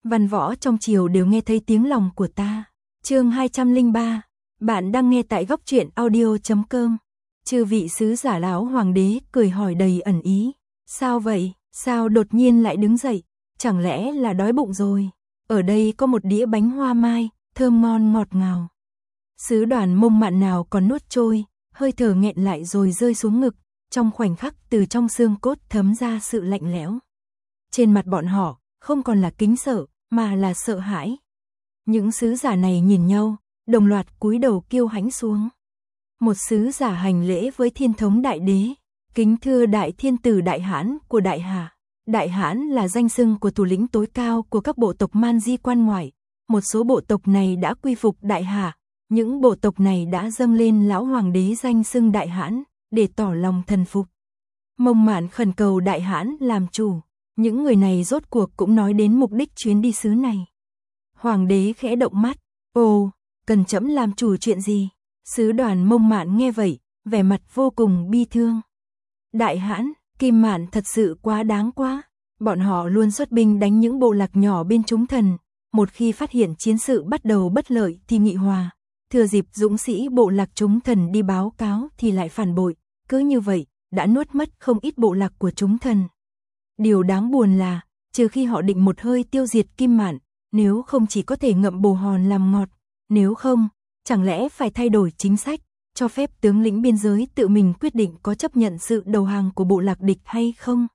Văn võ trong triều đều nghe thấy tiếng lòng của ta. Chương 203. Bạn đang nghe tại góc truyện audio.com. Chư vị sứ giả lão hoàng đế cười hỏi đầy ẩn ý. Sao vậy? Sao đột nhiên lại đứng dậy? Chẳng lẽ là đói bụng rồi? Ở đây có một đĩa bánh hoa mai, thơm ngon ngọt ngào. Sứ đoàn Mông Mạn nào còn nuốt trôi, hơi thở nghẹn lại rồi rơi xuống ngực, trong khoảnh khắc từ trong xương cốt thấm ra sự lạnh lẽo. Trên mặt bọn họ, không còn là kính sợ, mà là sợ hãi. Những sứ giả này nhìn nhau, đồng loạt cúi đầu kiêu hãnh xuống. Một sứ giả hành lễ với thiên thống đại đế, kính thưa đại thiên tử Đại Hãn của Đại Hà. Đại Hãn là danh xưng của thủ lĩnh tối cao của các bộ tộc Man Di quan ngoại. Một số bộ tộc này đã quy phục Đại Hà, những bộ tộc này đã dâng lên lão hoàng đế danh xưng Đại Hãn, để tỏ lòng thần phục. Mông Mạn khẩn cầu Đại Hãn làm chủ. Những người này rốt cuộc cũng nói đến mục đích chuyến đi xứ này. Hoàng đế khẽ động mắt, ồ, cần trẫm làm chủ chuyện gì? Sứ đoàn Mông Mạn nghe vậy, vẻ mặt vô cùng bi thương. Đại Hãn, Kim Mạn thật sự quá đáng quá. Bọn họ luôn xuất binh đánh những bộ lạc nhỏ bên chúng thần. Một khi phát hiện chiến sự bắt đầu bất lợi thì nghị hòa. Thừa dịp dũng sĩ bộ lạc chúng thần đi báo cáo thì lại phản bội. Cứ như vậy, đã nuốt mất không ít bộ lạc của chúng thần. Điều đáng buồn là, trừ khi họ định một hơi tiêu diệt Kim Mạn, nếu không chỉ có thể ngậm bồ hòn làm ngọt, nếu không, chẳng lẽ phải thay đổi chính sách, cho phép tướng lĩnh biên giới tự mình quyết định có chấp nhận sự đầu hàng của bộ lạc địch hay không?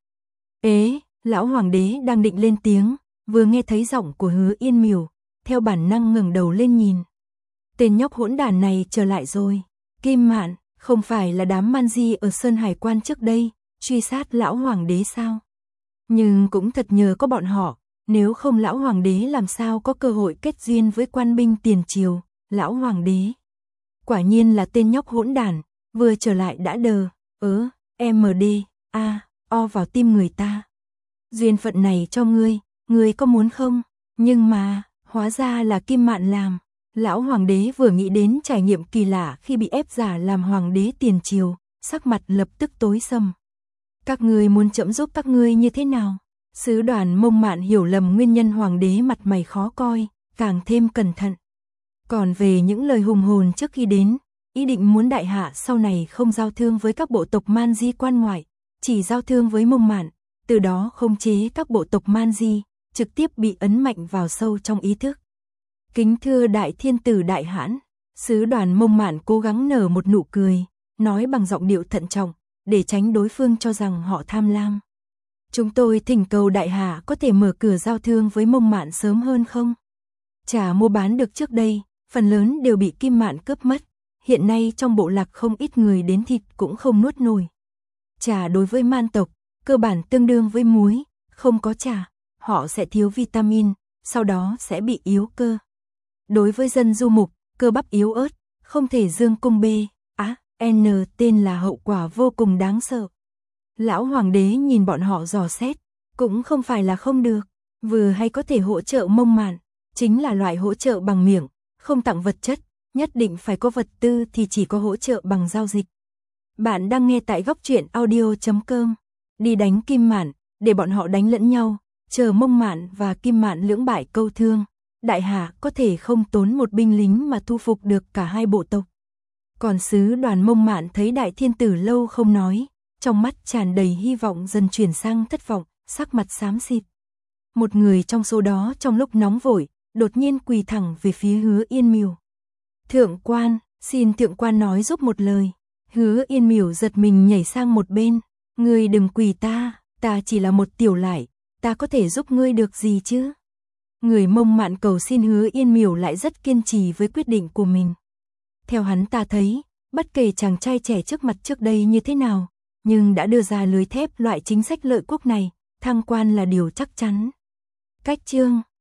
Ế, lão hoàng đế đang định lên tiếng, vừa nghe thấy giọng của Hứa Yên Miểu, theo bản năng ngẩng đầu lên nhìn. Tên nhóc hỗn đản này trở lại rồi. Kim Mạn, không phải là đám Man Di ở Sơn Hải Quan trước đây, truy sát lão hoàng đế sao? Nhưng cũng thật nhờ có bọn họ, nếu không lão hoàng đế làm sao có cơ hội kết duyên với quan binh tiền triều, lão hoàng đế. Quả nhiên là tên nhóc hỗn đản, vừa trở lại đã đờ, MD, O vào tim người ta. Duyên phận này cho ngươi có muốn không? Nhưng mà, hóa ra là Kim Mạn làm. Lão hoàng đế vừa nghĩ đến trải nghiệm kỳ lạ khi bị ép giả làm hoàng đế tiền triều, sắc mặt lập tức tối sầm. Các ngươi muốn trẫm giúp các ngươi như thế nào? Sứ đoàn Mông Mạn hiểu lầm nguyên nhân hoàng đế mặt mày khó coi, càng thêm cẩn thận. Còn về những lời hùng hồn trước khi đến, ý định muốn đại hạ sau này không giao thương với các bộ tộc Man Di quan ngoại, chỉ giao thương với Mông Mạn, từ đó khống chế các bộ tộc Man Di, trực tiếp bị ấn mạnh vào sâu trong ý thức. Kính thưa đại thiên tử Đại Hãn, sứ đoàn Mông Mạn cố gắng nở một nụ cười, nói bằng giọng điệu thận trọng, để tránh đối phương cho rằng họ tham lam. Chúng tôi thỉnh cầu Đại Hà có thể mở cửa giao thương với Mông Mạn sớm hơn không? Trà mua bán được trước đây, phần lớn đều bị Kim Mạn cướp mất. Hiện nay trong bộ lạc không ít người đến thịt cũng không nuốt nổi. Trà đối với man tộc, cơ bản tương đương với muối, không có trà, họ sẽ thiếu vitamin, sau đó sẽ bị yếu cơ. Đối với dân du mục, cơ bắp yếu ớt, không thể dương cung N tên là hậu quả vô cùng đáng sợ. Lão hoàng đế nhìn bọn họ dò xét, cũng không phải là không được, vừa hay có thể hỗ trợ Mông Mạn, chính là loại hỗ trợ bằng miệng, không tặng vật chất, nhất định phải có vật tư thì chỉ có hỗ trợ bằng giao dịch. Bạn đang nghe tại góc truyện audio.com. Đi đánh Kim Mạn, để bọn họ đánh lẫn nhau, chờ Mông Mạn và Kim Mạn lưỡng bại câu thương. Đại Hà có thể không tốn một binh lính mà thu phục được cả hai bộ tộc. Còn sứ đoàn Mông Mạn thấy đại thiên tử lâu không nói, trong mắt tràn đầy hy vọng dần chuyển sang thất vọng, sắc mặt xám xịt. Một người trong số đó trong lúc nóng vội, đột nhiên quỳ thẳng về phía Hứa Yên Miểu. Thượng quan, xin thượng quan nói giúp một lời. Hứa Yên Miểu giật mình nhảy sang một bên. Ngươi đừng quỳ ta chỉ là một tiểu lại, ta có thể giúp ngươi được gì chứ? Người Mông Mạn cầu xin Hứa Yên Miểu lại rất kiên trì với quyết định của mình. Theo hắn ta thấy, bất kể chàng trai trẻ trước mặt trước đây như thế nào, nhưng đã đưa ra lưới thép loại chính sách lợi quốc này, thăng quan là điều chắc chắn. Cách chương